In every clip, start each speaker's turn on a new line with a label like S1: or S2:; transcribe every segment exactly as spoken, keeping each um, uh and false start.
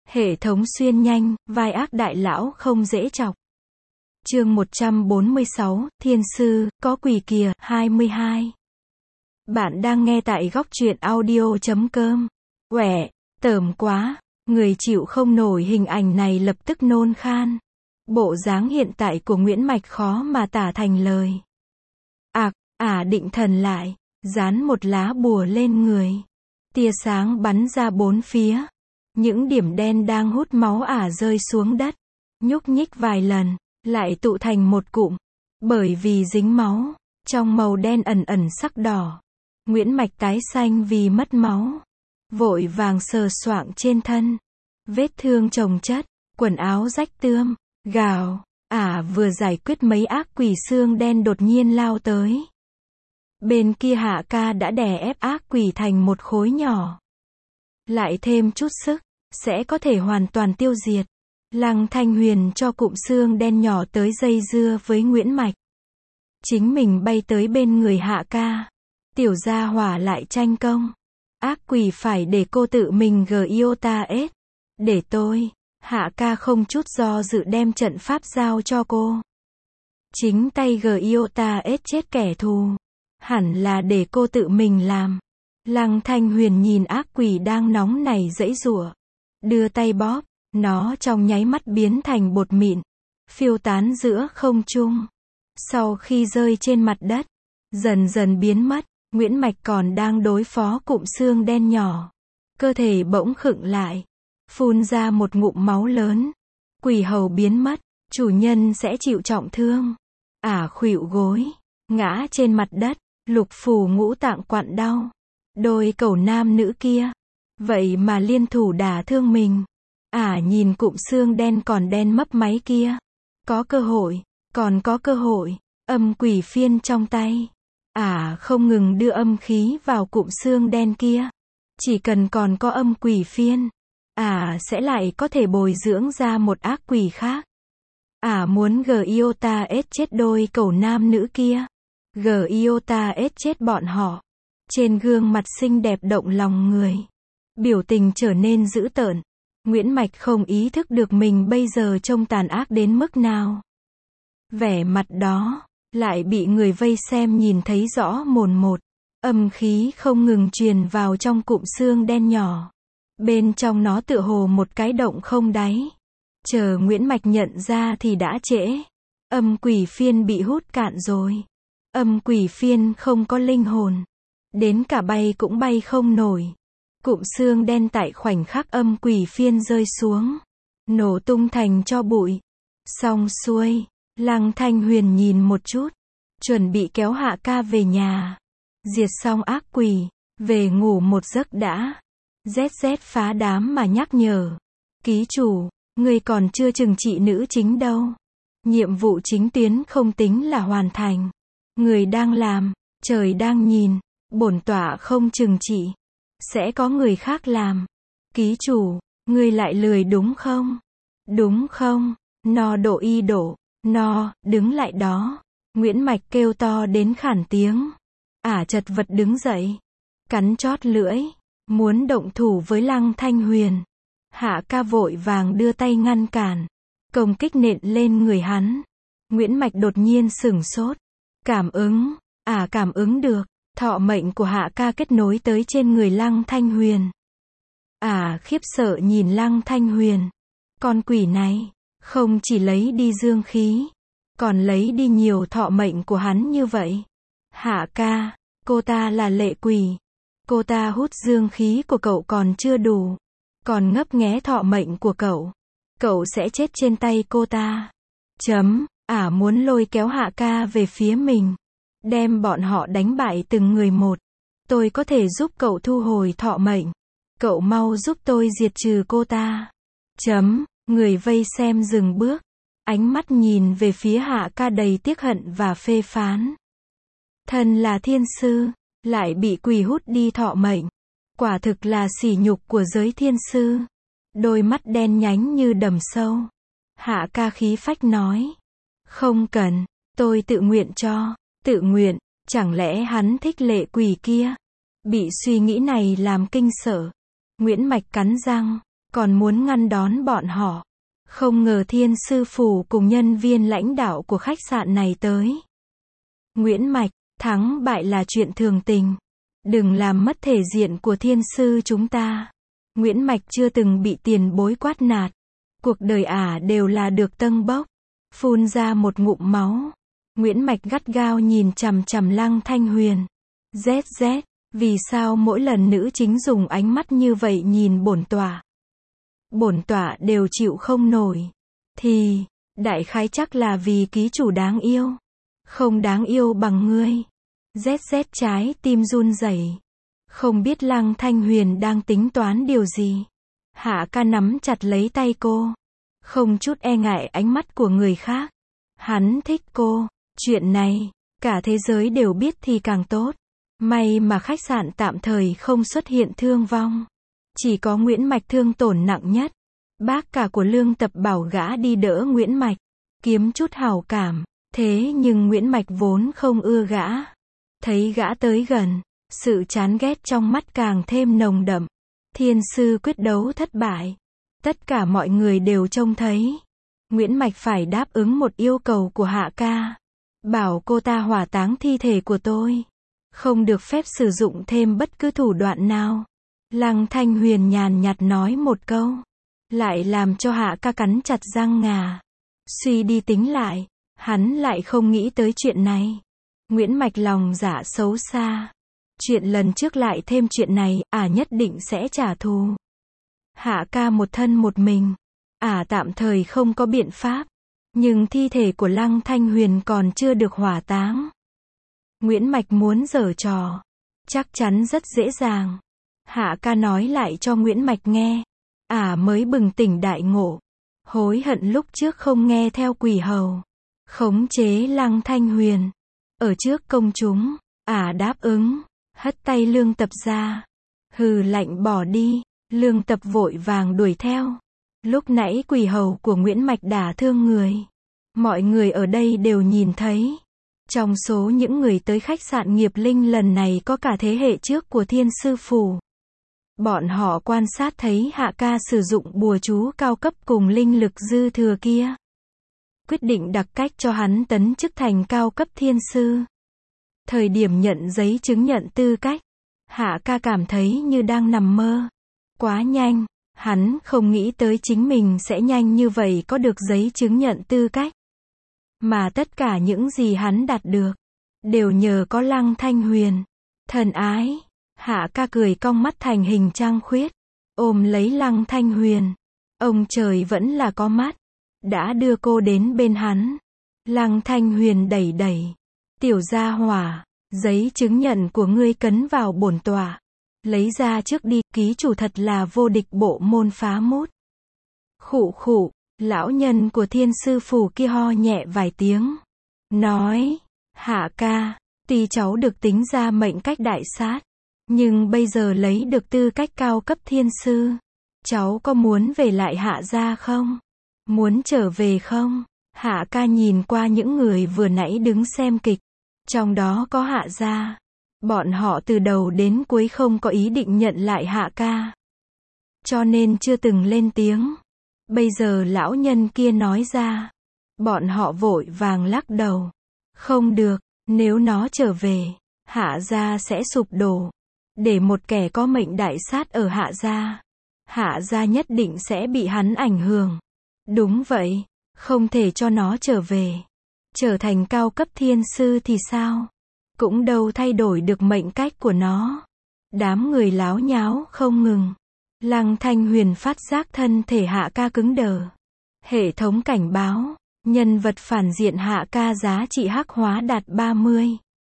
S1: Hệ thống xuyên nhanh, vai ác đại lão không dễ chọc. Chương một trăm bốn mươi sáu, Thiên sư, có quỷ kìa, hai mươi hai. Bạn đang nghe tại góc truyện audio chấm com. Quẻ, tởm quá, người chịu không nổi hình ảnh này lập tức nôn khan. Bộ dáng hiện tại của Nguyễn Mạch khó mà tả thành lời. Ạc, ả định thần lại, dán một lá bùa lên người. Tia sáng bắn ra bốn phía. Những điểm đen đang hút máu ả rơi xuống đất. Nhúc nhích vài lần, lại tụ thành một cụm. Bởi vì dính máu, trong màu đen ẩn ẩn sắc đỏ. Nguyễn Mạch tái xanh vì mất máu. Vội vàng sờ soạng trên thân. Vết thương chồng chất, quần áo rách tươm, gào. Ả vừa giải quyết mấy ác quỷ xương đen đột nhiên lao tới. Bên kia Hạ Ca đã đè ép ác quỷ thành một khối nhỏ. Lại thêm chút sức, sẽ có thể hoàn toàn tiêu diệt. Lăng Thanh Huyền cho cụm xương đen nhỏ tới dây dưa với Nguyễn Mạch. Chính mình bay tới bên người Hạ Ca. Tiểu gia hỏa lại tranh công. Ác quỷ phải để cô tự mình Giota-S. Để tôi. Hạ Ca không chút do dự đem trận pháp giao cho cô. Chính tay Giota-S chết kẻ thù. Hẳn là để cô tự mình làm. Lăng Thanh Huyền nhìn ác quỷ đang nóng nảy giãy giụa. Đưa tay bóp. Nó trong nháy mắt biến thành bột mịn. Phiêu tán giữa không trung. Sau khi rơi trên mặt đất. Dần dần biến mất. Nguyễn Mạch còn đang đối phó cụm xương đen nhỏ. Cơ thể bỗng khựng lại. Phun ra một ngụm máu lớn. Quỷ hầu biến mất. Chủ nhân sẽ chịu trọng thương. Ả khuỵu gối. Ngã trên mặt đất. Lục phủ ngũ tạng quặn đau. Đôi cẩu nam nữ kia. Vậy mà liên thủ đả thương mình. Ả nhìn cụm xương đen còn đen mấp máy kia. Có cơ hội. Còn có cơ hội. Âm quỷ phiên trong tay. Ả không ngừng đưa âm khí vào cụm xương đen kia. Chỉ cần còn có âm quỷ phiên. Ả sẽ lại có thể bồi dưỡng ra một ác quỷ khác. Ả muốn Giota-S chết đôi cẩu nam nữ kia. Giota-S chết bọn họ. Trên gương mặt xinh đẹp động lòng người. Biểu tình trở nên dữ tợn. Nguyễn Mạch không ý thức được mình bây giờ trông tàn ác đến mức nào. Vẻ mặt đó, lại bị người vây xem nhìn thấy rõ mồn một. Âm khí không ngừng truyền vào trong cụm xương đen nhỏ. Bên trong nó tựa hồ một cái động không đáy. Chờ Nguyễn Mạch nhận ra thì đã trễ. Âm quỷ phiên bị hút cạn rồi. Âm quỷ phiên không có linh hồn. Đến cả bay cũng bay không nổi. Cụm xương đen tại khoảnh khắc âm quỷ phiên rơi xuống. Nổ tung thành tro bụi. Xong xuôi. Lăng Thanh Huyền nhìn một chút. Chuẩn bị kéo Hạ Ca về nhà. Diệt xong ác quỷ. Về ngủ một giấc đã. dét dét phá đám mà nhắc nhở. Ký chủ. Người còn chưa trừng trị nữ chính đâu. Nhiệm vụ chính tuyến không tính là hoàn thành. Người đang làm. Trời đang nhìn. Bổn tọa không trừng trị. Sẽ có người khác làm. Ký chủ. Người lại lười đúng không? Đúng không? No độ y đổ. No, đứng lại đó. Nguyễn Mạch kêu to đến khản tiếng. Ả chật vật đứng dậy. Cắn chót lưỡi. Muốn động thủ với Lăng Thanh Huyền. Hạ Ca vội vàng đưa tay ngăn cản. Công kích nện lên người hắn. Nguyễn Mạch đột nhiên sửng sốt. Cảm ứng. Ả cảm ứng được. Thọ mệnh của Hạ Ca kết nối tới trên người Lăng Thanh Huyền. Ả khiếp sợ nhìn Lăng Thanh Huyền. Con quỷ này. Không chỉ lấy đi dương khí. Còn lấy đi nhiều thọ mệnh của hắn như vậy. Hạ Ca. Cô ta là lệ quỷ. Cô ta hút dương khí của cậu còn chưa đủ. Còn ngấp nghé thọ mệnh của cậu. Cậu sẽ chết trên tay cô ta. Chấm. Ả muốn lôi kéo Hạ Ca về phía mình. Đem bọn họ đánh bại từng người một. Tôi có thể giúp cậu thu hồi thọ mệnh. Cậu mau giúp tôi diệt trừ cô ta. Chấm. Người vây xem dừng bước. Ánh mắt nhìn về phía Hạ Ca đầy tiếc hận và phê phán. Thân là thiên sư. Lại bị quỷ hút đi thọ mệnh. Quả thực là sỉ nhục của giới thiên sư. Đôi mắt đen nhánh như đầm sâu. Hạ Ca khí phách nói. Không cần. Tôi tự nguyện cho. Tự nguyện. Chẳng lẽ hắn thích lệ quỷ kia? Bị suy nghĩ này làm kinh sợ. Nguyễn Mạch cắn răng. còn muốn ngăn đón bọn họ. Không ngờ thiên sư phủ cùng nhân viên lãnh đạo của khách sạn này tới. Nguyễn Mạch, thắng bại là chuyện thường tình. Đừng làm mất thể diện của thiên sư chúng ta. Nguyễn Mạch chưa từng bị tiền bối quát nạt. Cuộc đời ả đều là được tâng bốc. Phun ra một ngụm máu. Nguyễn Mạch gắt gao nhìn chằm chằm Lăng Thanh Huyền. Zét zét, vì sao mỗi lần nữ chính dùng ánh mắt như vậy nhìn bổn tọa? Bổn tọa đều chịu không nổi. Thì, đại khái chắc là vì ký chủ đáng yêu. Không đáng yêu bằng ngươi. Zét zét trái tim run rẩy. Không biết Lăng Thanh Huyền đang tính toán điều gì. Hạ ca nắm chặt lấy tay cô. Không chút e ngại ánh mắt của người khác. Hắn thích cô. Chuyện này, cả thế giới đều biết thì càng tốt. May mà khách sạn tạm thời không xuất hiện thương vong. Chỉ có Nguyễn Mạch thương tổn nặng nhất. Bác cả của Lương Tập bảo gã đi đỡ Nguyễn Mạch. Kiếm chút hảo cảm. Thế nhưng Nguyễn Mạch vốn không ưa gã. Thấy gã tới gần. Sự chán ghét trong mắt càng thêm nồng đậm. Thiên sư quyết đấu thất bại. Tất cả mọi người đều trông thấy. Nguyễn Mạch phải đáp ứng một yêu cầu của Hạ ca. Bảo cô ta hỏa táng thi thể của tôi. Không được phép sử dụng thêm bất cứ thủ đoạn nào. Lăng Thanh Huyền nhàn nhạt nói một câu. Lại làm cho Hạ ca cắn chặt răng ngà. Suy đi tính lại. Hắn lại không nghĩ tới chuyện này. Nguyễn Mạch lòng dạ xấu xa. Chuyện lần trước lại thêm chuyện này, ả nhất định sẽ trả thù. Hạ ca một thân một mình. Ả tạm thời không có biện pháp. Nhưng thi thể của Lăng Thanh Huyền còn chưa được hỏa táng. Nguyễn Mạch muốn giở trò. Chắc chắn rất dễ dàng. Hạ ca nói lại cho Nguyễn Mạch nghe. Ả mới bừng tỉnh đại ngộ. Hối hận lúc trước không nghe theo quỷ hầu. Khống chế Lăng Thanh Huyền. Ở trước công chúng, ả đáp ứng. Hất tay Lương Tập ra. Hừ lạnh bỏ đi. Lương Tập vội vàng đuổi theo. Lúc nãy quỷ hầu của Nguyễn Mạch đả thương người. Mọi người ở đây đều nhìn thấy. Trong số những người tới khách sạn Nghiệp Linh lần này có cả thế hệ trước của Thiên Sư Phủ. Bọn họ quan sát thấy Hạ ca sử dụng bùa chú cao cấp cùng linh lực dư thừa kia. Quyết định đặc cách cho hắn tấn chức thành cao cấp thiên sư. Thời điểm nhận giấy chứng nhận tư cách, Hạ ca cảm thấy như đang nằm mơ. Quá nhanh, hắn không nghĩ tới chính mình sẽ nhanh như vậy có được giấy chứng nhận tư cách. Mà tất cả những gì hắn đạt được, đều nhờ có Lăng Thanh Huyền. Thần ái, Hạ ca cười cong mắt thành hình trăng khuyết, ôm lấy Lăng Thanh Huyền. Ông trời vẫn là có mắt, đã đưa cô đến bên hắn. Lăng Thanh Huyền đẩy đẩy. Tiểu gia hỏa, giấy chứng nhận của ngươi cấn vào bổn tọa. Lấy ra trước đi, ký chủ thật là vô địch bộ môn phá mút. Khụ khụ, lão nhân của Thiên Sư Phủ kia ho nhẹ vài tiếng. Nói, Hạ ca, tuy cháu được tính ra mệnh cách đại sát. Nhưng bây giờ lấy được tư cách cao cấp thiên sư. Cháu có muốn về lại Hạ gia không? Muốn trở về không? Hạ ca nhìn qua những người vừa nãy đứng xem kịch. Trong đó có Hạ gia. Bọn họ từ đầu đến cuối không có ý định nhận lại Hạ ca. Cho nên chưa từng lên tiếng. Bây giờ lão nhân kia nói ra. Bọn họ vội vàng lắc đầu. Không được, nếu nó trở về, Hạ gia sẽ sụp đổ. Để một kẻ có mệnh đại sát ở Hạ gia, Hạ gia nhất định sẽ bị hắn ảnh hưởng. Đúng vậy, không thể cho nó trở về. Trở thành cao cấp thiên sư thì sao? Cũng đâu thay đổi được mệnh cách của nó. Đám người láo nháo không ngừng. Lăng Thanh Huyền phát giác thân thể Hạ ca cứng đờ. Hệ thống cảnh báo, nhân vật phản diện Hạ ca giá trị hắc hóa đạt ba mươi.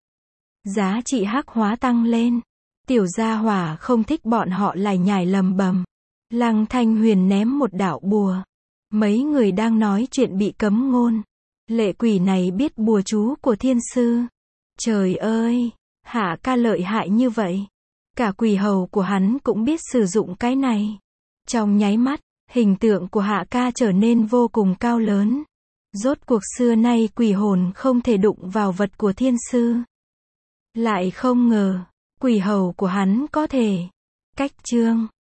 S1: Giá trị hắc hóa tăng lên. Tiểu gia hỏa không thích bọn họ lải nhải lầm bầm. Lăng Thanh Huyền ném một đạo bùa. Mấy người đang nói chuyện bị cấm ngôn. Lệ quỷ này biết bùa chú của thiên sư. Trời ơi, Hạ ca lợi hại như vậy. Cả quỷ hầu của hắn cũng biết sử dụng cái này. Trong nháy mắt, hình tượng của Hạ ca trở nên vô cùng cao lớn. Rốt cuộc xưa nay quỷ hồn không thể đụng vào vật của thiên sư. Lại không ngờ, quỷ hầu của hắn có thể. Cách chương